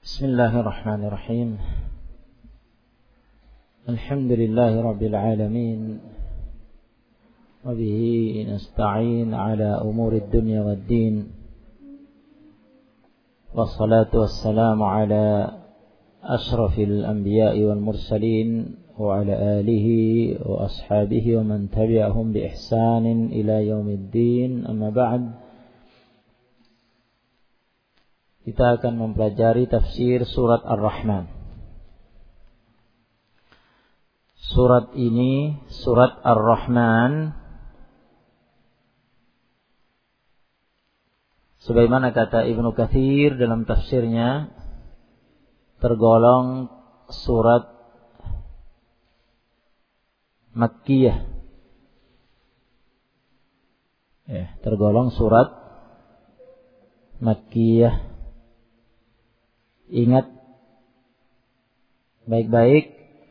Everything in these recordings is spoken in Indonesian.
Bismillahirrahmanirrahim. Alhamdulillahi Rabbil Alamin. Wabihi nasta'in ala umurid dunya wad din. Wassalatu wassalamu ala ashrafil anbiya'i wal mursalin. Wa ala alihi wa ashabihi wa man tabi'ahum bi ihsanin ila yaumiddin. Amma ba'd. Kita akan mempelajari tafsir surat Ar-Rahman. Surat ini, surat Ar-Rahman, sebagaimana kata Ibnu Katsir dalam tafsirnya, tergolong surat Makkiyah. Tergolong surat Makkiyah. Ingat baik-baik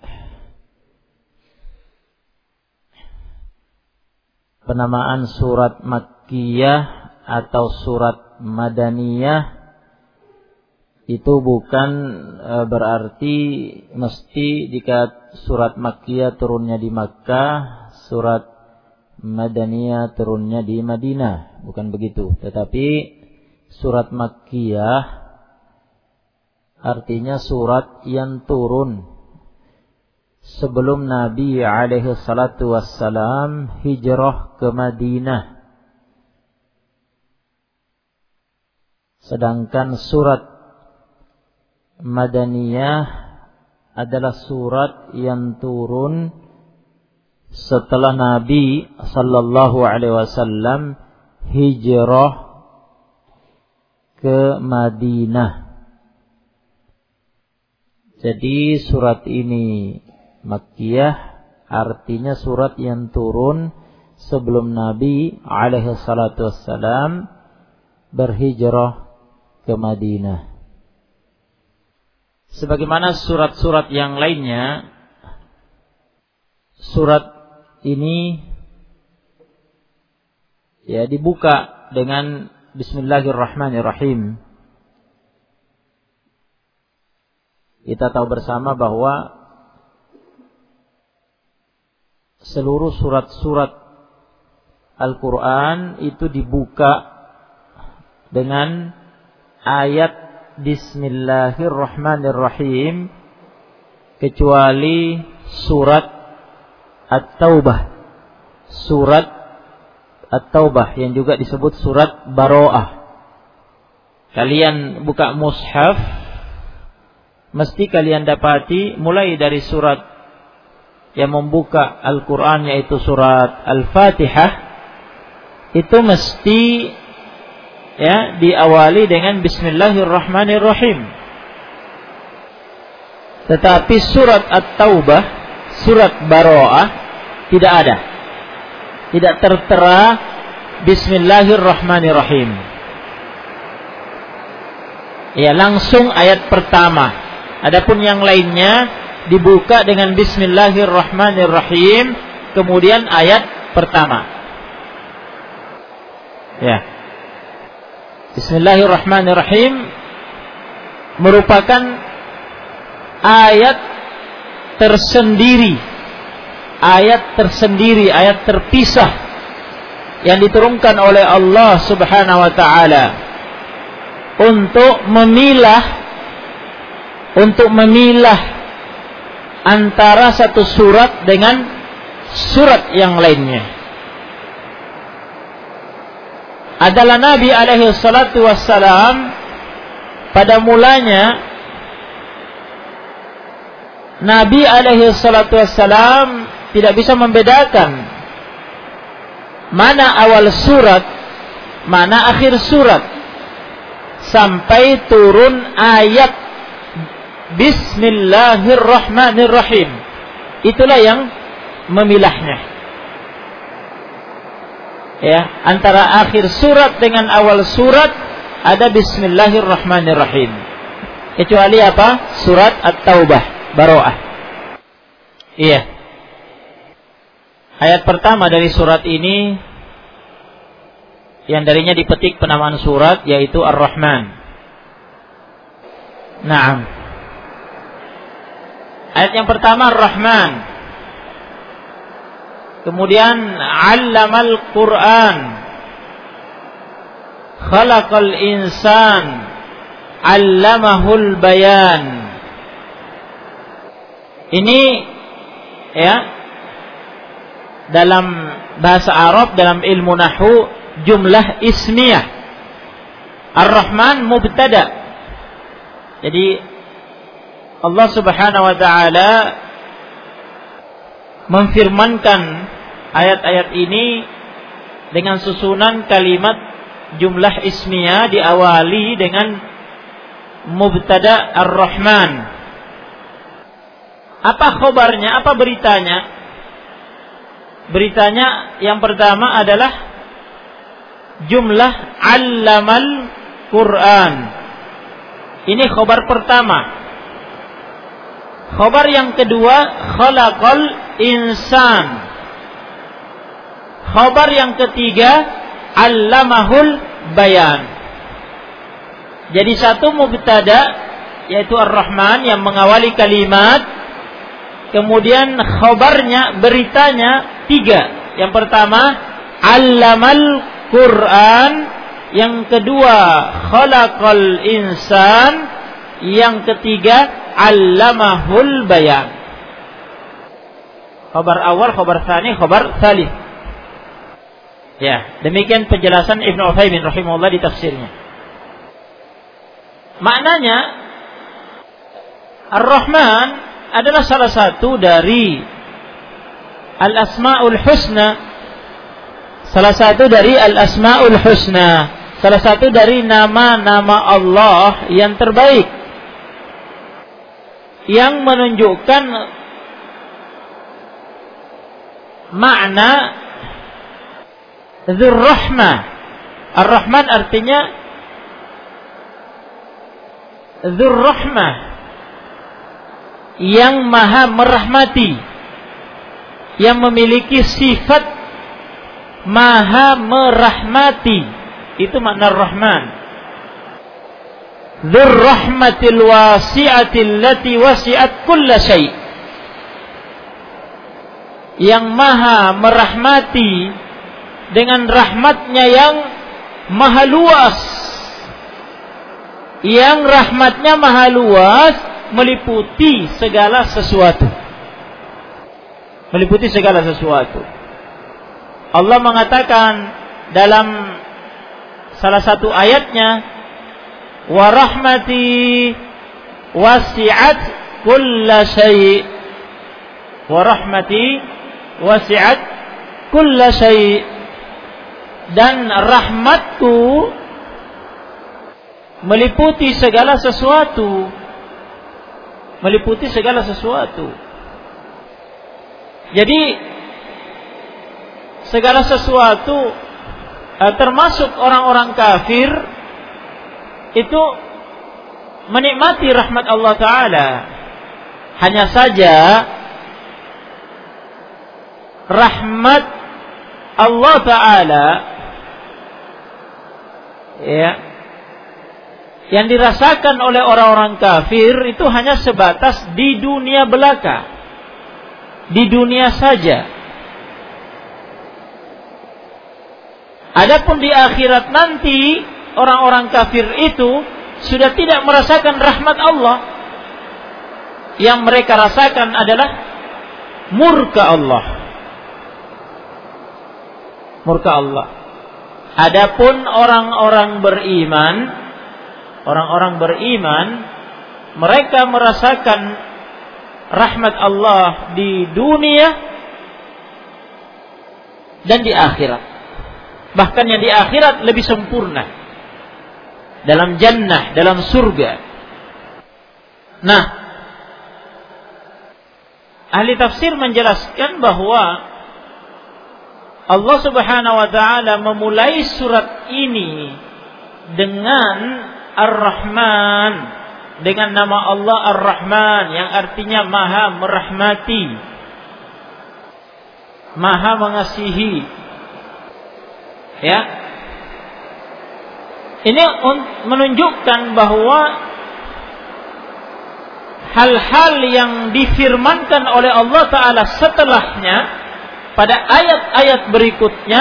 penamaan surat Makkiyah atau surat Madaniyah itu bukan berarti mesti jika surat Makkiyah turunnya di Makkah, surat Madaniyah turunnya di Madinah, bukan begitu. Tetapi surat Makkiyah artinya surat yang turun sebelum Nabi alaihi salatu wassalam hijrah ke Madinah. Sedangkan surat Madaniyah adalah surat yang turun setelah Nabi sallallahu alaihi wasallam hijrah ke Madinah. Jadi surat ini Makkiyah artinya surat yang turun sebelum Nabi alaihi salatu wassalam berhijrah ke Madinah. Sebagaimana surat-surat yang lainnya, surat ini dibuka dengan Bismillahirrahmanirrahim. Kita tahu bersama bahwa seluruh surat-surat Al-Quran itu dibuka dengan ayat Bismillahirrahmanirrahim, kecuali surat At-Taubah. Surat At-Taubah yang juga disebut surat Baro'ah. Kalian buka mushaf, mesti kalian dapati mulai dari surat yang membuka Al-Quran yaitu surat Al-Fatihah, itu mesti diawali dengan Bismillahirrahmanirrahim. Tetapi surat At-Taubah, surat Baro'ah tidak ada. Tidak tertera Bismillahirrahmanirrahim. Langsung ayat pertama. Adapun yang lainnya dibuka dengan Bismillahirrahmanirrahim, kemudian ayat pertama. Bismillahirrahmanirrahim merupakan ayat tersendiri, ayat terpisah yang diturunkan oleh Allah Subhanahu wa taala untuk memilah antara satu surat dengan surat yang lainnya. Adalah Nabi alaihi salatu wassalam, pada mulanya Nabi alaihi salatu wassalam tidak bisa membedakan mana awal surat, mana akhir surat, sampai turun ayat Bismillahirrahmanirrahim. Itulah yang memilahnya. Antara akhir surat dengan awal surat ada Bismillahirrahmanirrahim. Kecuali apa? Surat At-Taubah, Baro'ah. Ayat pertama dari surat ini yang darinya dipetik penamaan surat yaitu Ar-Rahman. Naam. Ayat yang pertama Ar-Rahman. Kemudian 'Allamal Qur'an. Khalaqal insan. 'Allamahul bayan. Ini ya dalam bahasa Arab, dalam ilmu nahwu, jumlah ismiyah. Ar-Rahman mubtada. Jadi Allah Subhanahu wa taala memfirmankan ayat-ayat ini dengan susunan kalimat jumlah ismiyah diawali dengan mubtada Ar-Rahman. Apa khabarnya? Apa beritanya? Beritanya yang pertama adalah jumlah 'Allamal Qur'an. Ini khabar pertama. Khabar yang kedua, Khalaqal insan. Khabar yang ketiga, 'Allamahul bayan. Jadi satu mubtada yaitu Ar-Rahman yang mengawali kalimat. Kemudian khabarnya, beritanya tiga. Yang pertama, 'Allamal Qur'an. Yang kedua, Khalaqal insan. Yang ketiga, 'Allamahul bayan. Khabar awal, khabar tsani, khabar tsalits. Ya, demikian penjelasan Ibnu Utsaimin rahimahullah di tafsirnya. Maknanya Ar-Rahman adalah salah satu dari Al-Asma'ul Husna. Salah satu dari Al-Asma'ul Husna. Salah satu dari nama-nama Allah yang terbaik, yang menunjukkan makna Dzur-Rahmah. Ar-Rahman artinya Dzur-Rahmah, yang maha merahmati, yang memiliki sifat maha merahmati. Itu makna Ar-Rahman. Dzur-Rahmatil wasi'atil lati wasi'at kulla syai'. Yang maha merahmati dengan rahmatnya yang maha luas. Yang rahmatnya maha luas, meliputi segala sesuatu. Meliputi segala sesuatu. Allah mengatakan dalam salah satu ayatnya, wa rahmati wasi'at kulla syai'. Wa rahmati wasi'at kulla syai'. Dan rahmatku meliputi segala sesuatu. Meliputi segala sesuatu. Jadi segala sesuatu, termasuk orang-orang kafir, itu menikmati rahmat Allah Ta'ala. Hanya saja rahmat Allah Ta'ala ya, yang dirasakan oleh orang-orang kafir itu hanya sebatas di dunia belaka, di dunia saja. Adapun di akhirat nanti, orang-orang kafir itu sudah tidak merasakan rahmat Allah. Yang mereka rasakan adalah murka Allah. Murka Allah. Adapun orang-orang beriman, mereka merasakan rahmat Allah di dunia dan di akhirat. Bahkan yang di akhirat lebih sempurna, dalam jannah, dalam surga. Nah, ahli tafsir menjelaskan bahwa Allah Subhanahu wa taala memulai surat ini dengan Ar-Rahman, dengan nama Allah Ar-Rahman yang artinya maha merahmati, maha mengasihi. Ya. Ini menunjukkan bahwa hal-hal yang difirmankan oleh Allah Ta'ala setelahnya pada ayat-ayat berikutnya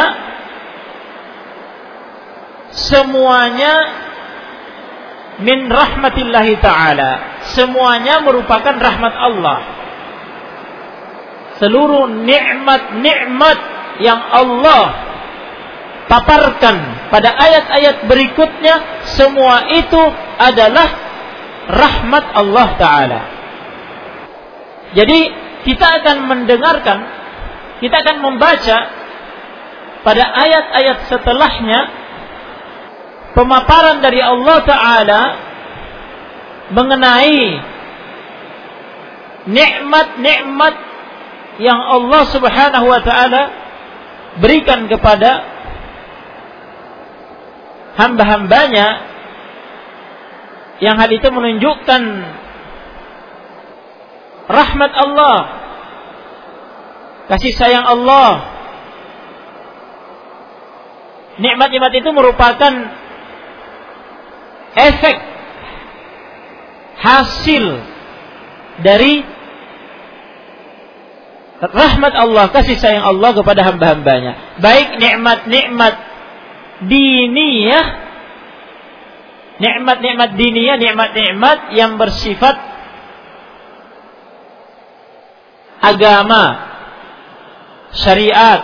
semuanya min rahmatillahi ta'ala, semuanya merupakan rahmat Allah. Seluruh nikmat-nikmat yang Allah paparkan pada ayat-ayat berikutnya, semua itu adalah rahmat Allah Ta'ala. Jadi kita akan mendengarkan, kita akan membaca pada ayat-ayat setelahnya pemaparan dari Allah Ta'ala mengenai nikmat-nikmat yang Allah Subhanahu wa Ta'ala berikan kepada hamba-hambanya, yang hal itu menunjukkan rahmat Allah, kasih sayang Allah. Nikmat-nikmat itu merupakan efek hasil dari rahmat Allah, kasih sayang Allah kepada hamba-hambanya. Baik nikmat-nikmat diniyah, nikmat-nikmat diniyah, nikmat-nikmat yang bersifat agama, syariat,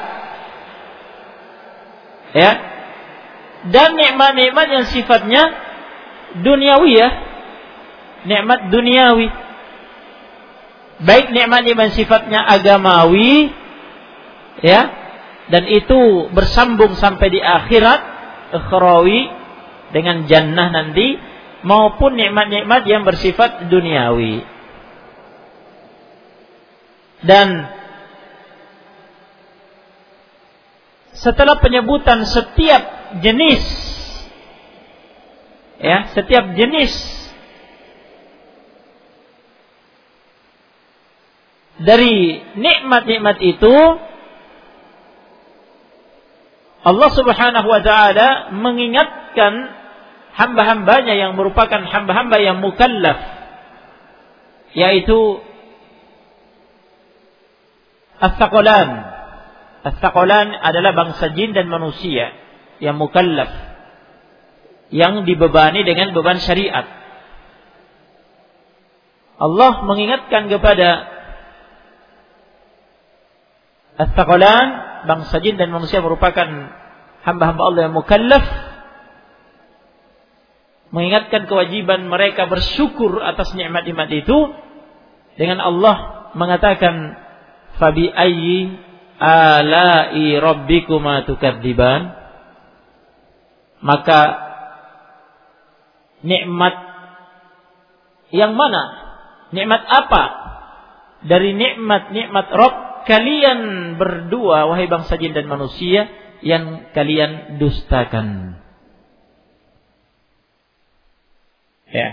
ya, dan nikmat-nikmat yang sifatnya duniawiyah, nikmat duniawi. Baik nikmat-nikmat sifatnya agamawi, ya, dan itu bersambung sampai di akhirat, ukhrawi, dengan jannah nanti, maupun nikmat-nikmat yang bersifat duniawi. Dan setelah penyebutan setiap jenis, ya, setiap jenis dari nikmat-nikmat itu, Allah Subhanahu wa Ta'ala mengingatkan hamba-hambanya yang merupakan hamba-hamba yang mukallaf, yaitu as-saqalan. As-saqalan adalah bangsa jin dan manusia yang mukallaf, yang dibebani dengan beban syariat. Allah mengingatkan kepada as-saqalan, bangsa jin dan manusia merupakan hamba-hamba Allah yang mukallaf, mengingatkan kewajiban mereka bersyukur atas nikmat-nikmat itu dengan Allah mengatakan, fabi ayyi ala'i rabbikuma tukadziban, maka nikmat yang mana, nikmat apa dari nikmat-nikmat Rabb kalian berdua, wahai bangsa jin dan manusia, yang kalian dustakan? Ya,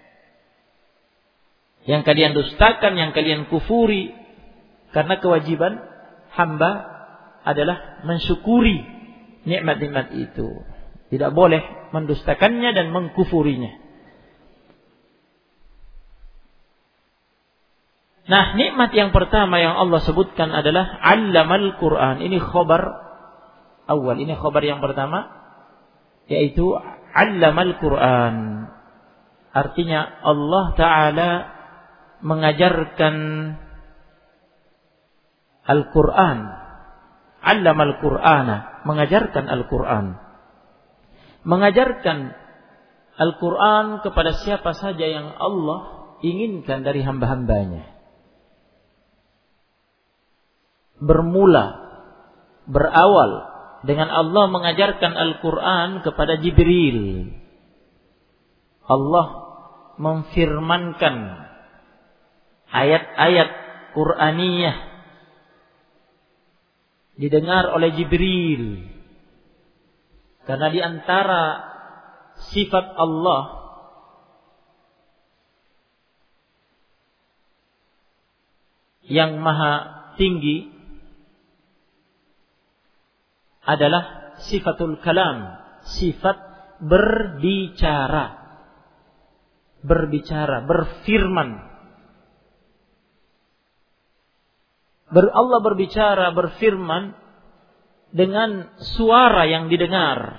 yang kalian dustakan, yang kalian kufuri. Karena kewajiban hamba adalah mensyukuri nikmat-nikmat itu. Tidak boleh mendustakannya dan mengkufurinya. Nah, nikmat yang pertama yang Allah sebutkan adalah 'allamal Qur'an. Ini khabar awal, ini khabar yang pertama, yaitu 'allamal Qur'an. Artinya Allah Ta'ala mengajarkan Al-Qur'an. 'Allamal Qur'ana, mengajarkan Al-Qur'an. Mengajarkan Al-Qur'an kepada siapa saja yang Allah inginkan dari hamba-hambanya. Berawal dengan Allah mengajarkan Al-Quran kepada Jibril. Allah memfirmankan ayat-ayat Qur'aniyah didengar oleh Jibril. Karena di antara sifat Allah yang maha tinggi adalah sifatul kalam, sifat berbicara, berfirman. Allah berbicara, berfirman dengan suara yang didengar,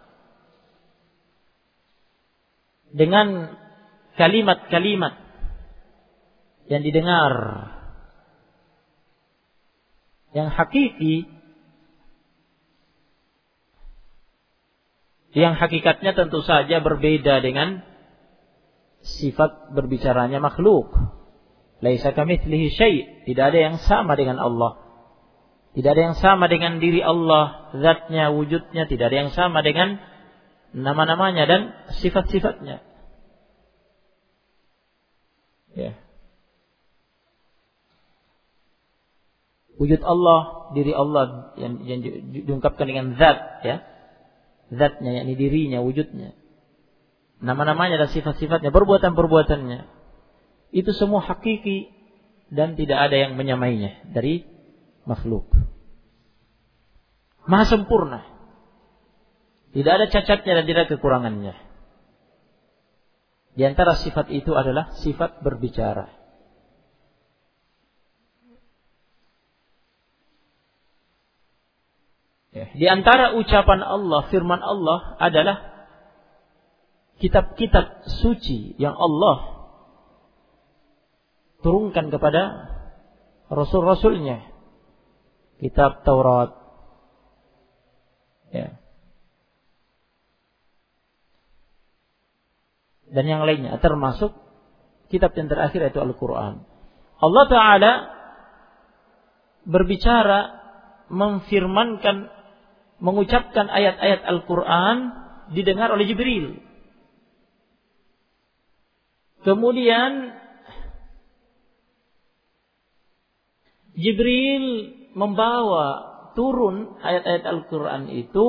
dengan kalimat-kalimat yang didengar, yang hakiki, yang hakikatnya tentu saja berbeda dengan sifat berbicaranya makhluk. Laisa kamitslihi syai', tidak ada yang sama dengan Allah. Tidak ada yang sama dengan diri Allah, zatnya, wujudnya, tidak ada yang sama dengan nama-namanya dan sifat-sifatnya. Ya. Wujud Allah, diri Allah yang diungkapkan dengan zat, ya. Zatnya, yakni dirinya, wujudnya. Nama-namanya dan sifat-sifatnya, perbuatan-perbuatannya. Itu semua hakiki dan tidak ada yang menyamainya dari makhluk. Maha sempurna. Tidak ada cacatnya dan tidak ada kekurangannya. Di antara sifat itu adalah sifat berbicara. Di antara ucapan Allah, firman Allah adalah kitab-kitab suci yang Allah turunkan kepada Rasul-Rasulnya. Kitab Taurat. Ya. Dan yang lainnya, termasuk kitab yang terakhir yaitu Al-Quran. Allah Ta'ala berbicara, memfirmankan, mengucapkan ayat-ayat Al-Quran didengar oleh Jibril. Kemudian Jibril membawa turun ayat-ayat Al-Quran itu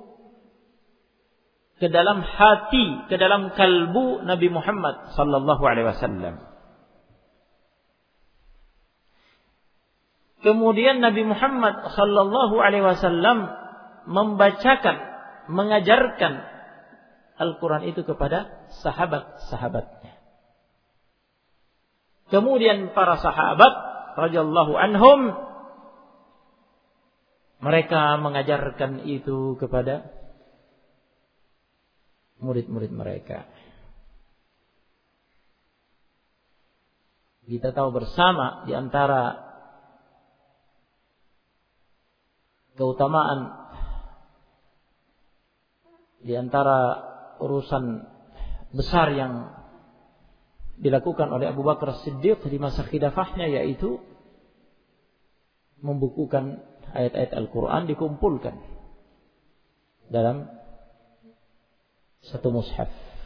ke dalam hati, ke dalam kalbu Nabi Muhammad sallallahu alaihi wasallam. Kemudian Nabi Muhammad sallallahu alaihi wasallam membacakan, mengajarkan Al-Quran itu kepada sahabat-sahabatnya. Kemudian para sahabat radhiyallahu anhum, mereka mengajarkan itu kepada murid-murid mereka. Kita tahu bersama di antara keutamaan, di antara urusan besar yang dilakukan oleh Abu Bakar As-Siddiq di masa khilafahnya, yaitu membukukan ayat-ayat Al-Quran, dikumpulkan dalam satu mushaf.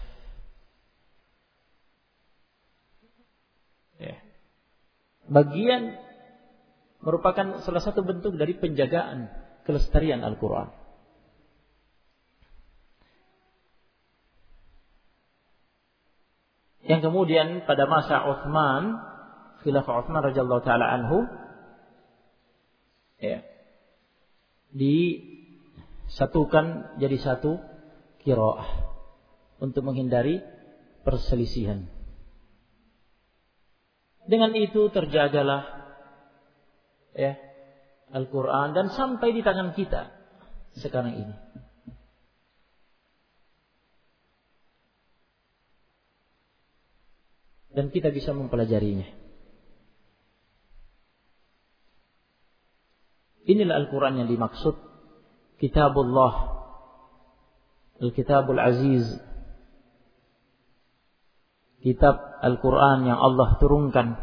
Ya. Bagian merupakan salah satu bentuk dari penjagaan kelestarian Al-Quran. Yang kemudian pada masa Utsman, khilafah Utsman radhiyallahu taala anhu, ya, disatukan jadi satu qiraah untuk menghindari perselisihan. Dengan itu terjagalah, ya, Al-Quran dan sampai di tangan kita sekarang ini. Dan kita bisa mempelajarinya. Inilah Al-Quran yang dimaksud Kitabullah, Al-Kitabul Aziz, kitab Al-Quran yang Allah turunkan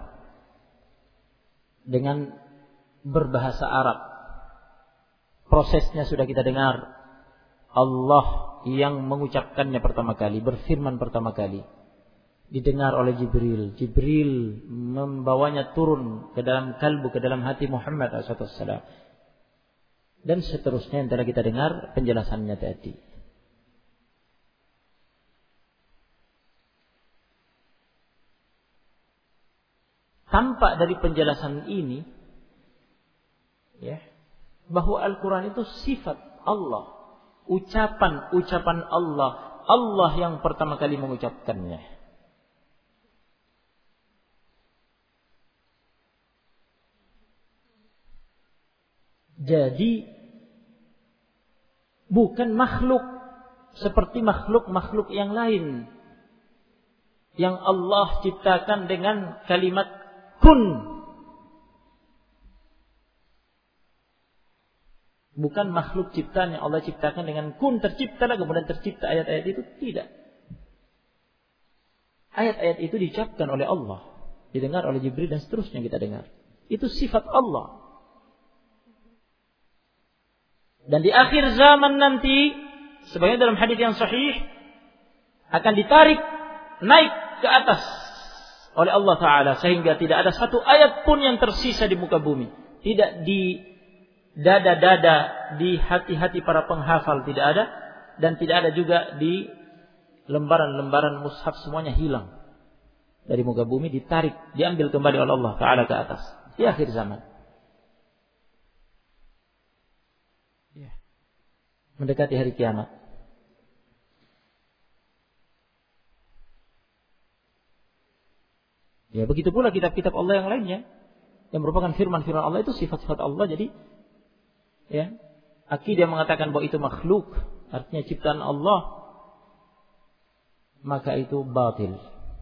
dengan berbahasa Arab. Prosesnya sudah kita dengar. Allah yang mengucapkannya pertama kali, berfirman pertama kali, didengar oleh Jibril. Jibril membawanya turun ke dalam kalbu, ke dalam hati Muhammad SAW. Dan seterusnya yang telah kita dengar penjelasannya tadi. Tampak dari penjelasan ini, ya, bahwa Al-Quran itu sifat Allah, ucapan Allah, Allah yang pertama kali mengucapkannya. Jadi bukan makhluk seperti makhluk-makhluk yang lain yang Allah ciptakan dengan kalimat kun. Bukan makhluk ciptaan yang Allah ciptakan dengan kun, terciptalah kemudian tercipta ayat-ayat itu. Tidak. Ayat-ayat itu diucapkan oleh Allah, didengar oleh Jibril dan seterusnya kita dengar. Itu sifat Allah. Dan di akhir zaman nanti, sebagaimana dalam hadis yang sahih, akan ditarik naik ke atas oleh Allah Ta'ala, sehingga tidak ada satu ayat pun yang tersisa di muka bumi. Tidak di dada-dada, di hati-hati para penghafal tidak ada, dan tidak ada juga di lembaran-lembaran mushaf, semuanya hilang dari muka bumi, ditarik, diambil kembali oleh Allah Ta'ala ke atas di akhir zaman. Mendekati hari kiamat. Ya, begitu pula kitab-kitab Allah yang lainnya yang merupakan firman-firman Allah, itu sifat-sifat Allah. Jadi ya, akidah mengatakan bahwa itu makhluk, artinya ciptaan Allah, maka itu batil.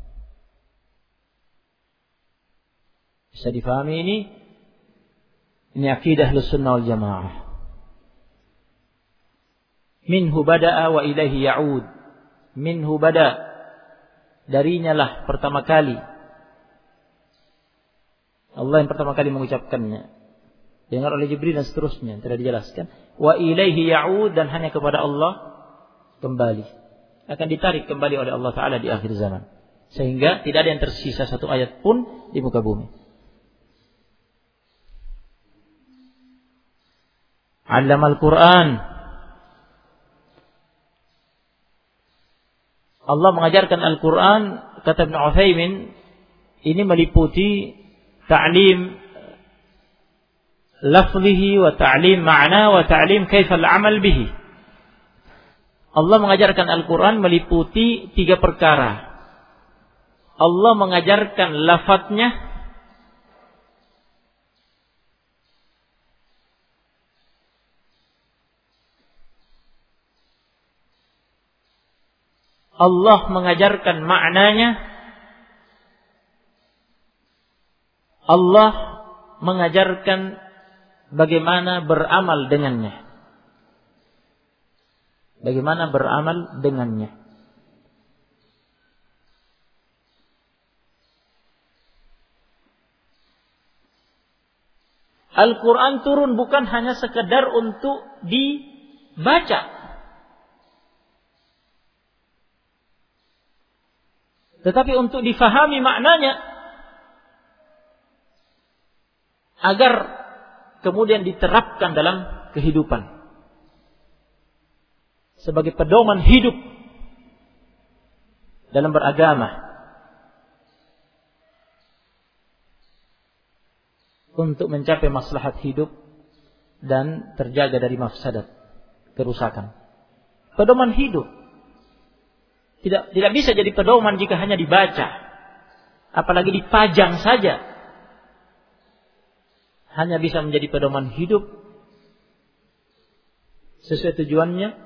Bisa difahami ini? Ini akidah Ahlussunnah wal Jamaah. Minhu bada'a wa ilaihi ya'ud. Minhu bada', darinya lah pertama kali. Allah yang pertama kali mengucapkannya. Dengar oleh Jibril dan seterusnya, telah dijelaskan. Wa ilaihi ya'ud, dan hanya kepada Allah kembali. Akan ditarik kembali oleh Allah Ta'ala di akhir zaman. Sehingga tidak ada yang tersisa satu ayat pun di muka bumi. Allamal Quran. Allah mengajarkan Al-Quran, kata Ibn Uthaymin, ini meliputi ta'lim lafzihi wa ta'lim ma'na wa ta'lim kaifal amal bihi. Allah mengajarkan Al-Quran meliputi 3 perkara. Allah mengajarkan lafadznya, Allah mengajarkan maknanya, Allah mengajarkan bagaimana beramal dengannya. Bagaimana beramal dengannya. Al-Quran turun bukan hanya sekedar untuk dibaca, tetapi untuk difahami maknanya, agar kemudian diterapkan dalam kehidupan sebagai pedoman hidup dalam beragama, untuk mencapai maslahat hidup dan terjaga dari mafsadat, kerusakan. Pedoman hidup tidak bisa jadi pedoman jika hanya dibaca, apalagi dipajang saja. Hanya bisa menjadi pedoman hidup sesuai tujuannya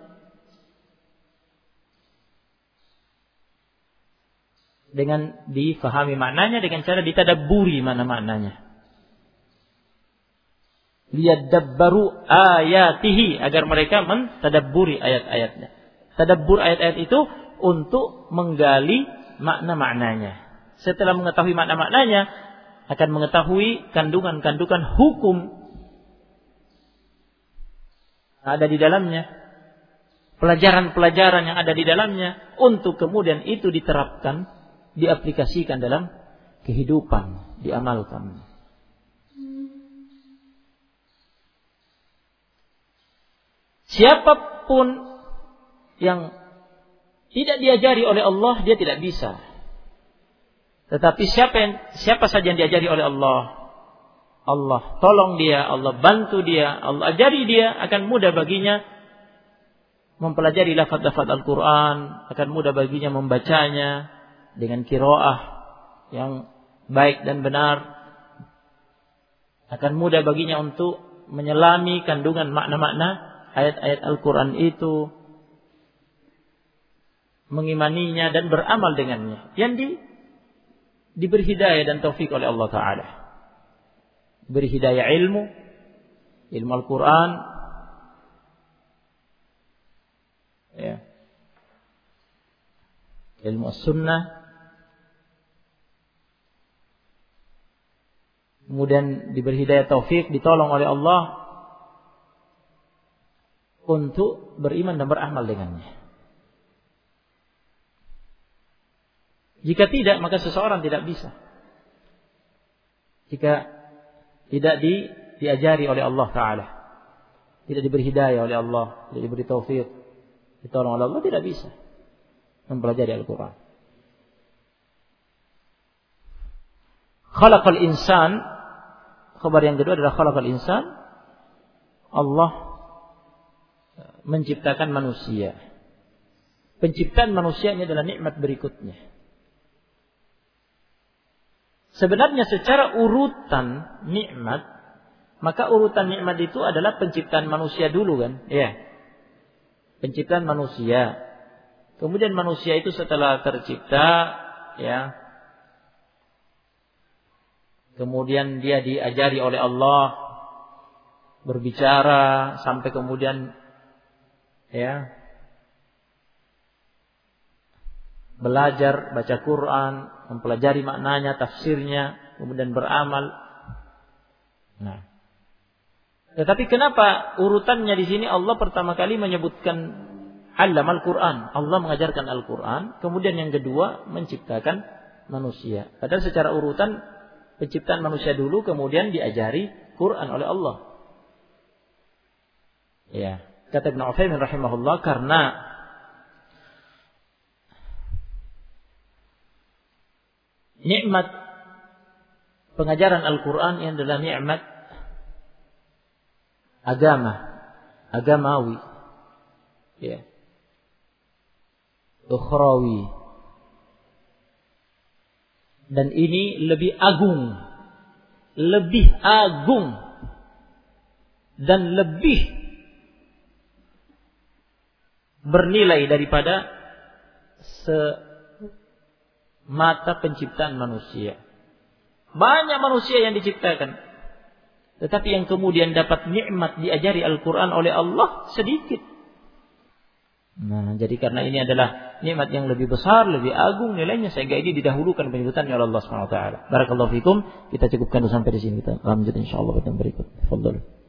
dengan difahami maknanya, dengan cara ditadabburi maknanya. Liyadabbaru ayatihi, agar mereka mentadabburi ayat-ayatnya. Tadabbur ayat-ayat itu untuk menggali makna-maknanya. Setelah mengetahui makna-maknanya, akan mengetahui kandungan-kandungan hukum ada di dalamnya, pelajaran-pelajaran yang ada di dalamnya, untuk kemudian itu diterapkan, diaplikasikan dalam kehidupan, diamalkan. Siapapun yang tidak diajari oleh Allah, dia tidak bisa. Tetapi siapa saja yang diajari oleh Allah, Allah tolong dia, Allah bantu dia, Allah ajari dia, akan mudah baginya mempelajari lafaz-lafaz Al-Quran, akan mudah baginya membacanya dengan qiraah yang baik dan benar, akan mudah baginya untuk menyelami kandungan makna-makna ayat-ayat Al-Quran itu, mengimaninya dan beramal dengannya, yang diberi hidayah dan taufik oleh Allah Ta'ala. Diberi hidayah ilmu Al-Quran, ya, ilmu as-sunnah, kemudian diberi hidayah taufik, ditolong oleh Allah untuk beriman dan beramal dengannya. Jika tidak, maka seseorang tidak bisa. Jika tidak diajari oleh Allah Ta'ala, tidak diberi hidayah oleh Allah, tidak diberi taufik, ditolong oleh Allah, tidak bisa mempelajari Al-Quran. Khalaqal insan, kabar yang kedua adalah khalaqal insan, Allah menciptakan manusia. Penciptaan manusia ini adalah nikmat berikutnya. Sebenarnya secara urutan nikmat, maka urutan nikmat itu adalah penciptaan manusia dulu kan? Ya. Penciptaan manusia. Kemudian manusia itu setelah tercipta, ya. Kemudian dia diajari oleh Allah berbicara sampai kemudian, ya, belajar baca Quran, mempelajari maknanya, tafsirnya, kemudian beramal. Nah, tetapi kenapa urutannya di sini Allah pertama kali menyebutkan Allamal Quran, Allah mengajarkan Al-Quran, kemudian yang kedua menciptakan manusia. Padahal secara urutan penciptaan manusia dulu, kemudian diajari Quran oleh Allah. Ya, kata Ibnu Utsaimin rahimahullah, karena nikmat pengajaran Al-Quran yang adalah nikmat agamawi, ya, ukhrawi, dan ini lebih agung dan lebih bernilai daripada mata penciptaan manusia. Banyak manusia yang diciptakan, tetapi yang kemudian dapat nikmat diajari Al-Quran oleh Allah sedikit. Nah, jadi karena ini adalah nikmat yang lebih besar, lebih agung nilainya, sehingga ini didahulukan penyebutannya oleh Allah Subhanahu wa taala. Barakallahu fikum. Kita cukupkan sampai di sini, kita lanjut insyaallah pada berikut. Tafadhol.